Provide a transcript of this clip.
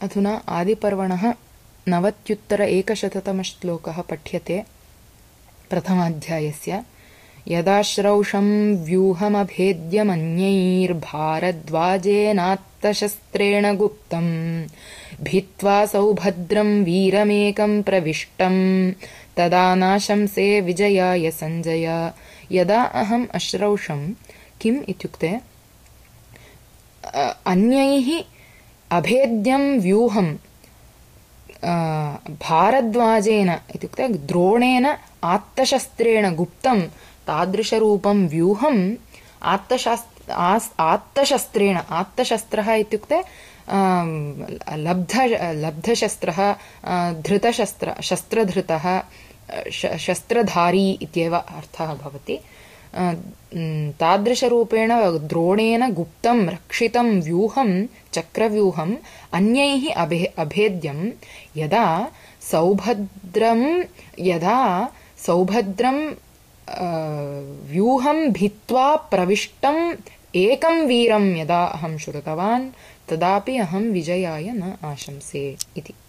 अधुना आदिपर्वणः 90-100तमः श्लोकः पठ्यते प्रथमाध्यायस्य। यदाश्रौषं व्यूहमभेद्यमन्यैर्भारद्वाजेनात्तशस्त्रेण गुप्तम् भित्त्वा सौभद्रं वीरमेकं प्रविष्टम् तदा नाशंसे विजयाय सञ्जय। यदा अहम् अश्रौषं किम् इत्युक्ते अन्यैः अभेद्यं व्यूहं भारद्वाजेन इत्युक्ते द्रोणेन आत्तशस्त्रेण गुप्तं तादृशरूपं व्यूहम् आत्तशस्त्रेण आत्तशस्त्रः इत्युक्ते लब्धशस्त्रः शस्त्रधृतः शस्त्रधारी इत्येव अर्थः भवति। तादृशरूपेण द्रोणेन गुप्तं रक्षितं व्यूहं चक्रव्यूहम् अन्यैः अभेद्यं यदा सौभद्रं व्यूहं भित्त्वा प्रविष्टम् एकं वीरं यदा अहं श्रुतवान् तदापि अहं विजयाय न आशंसे इति।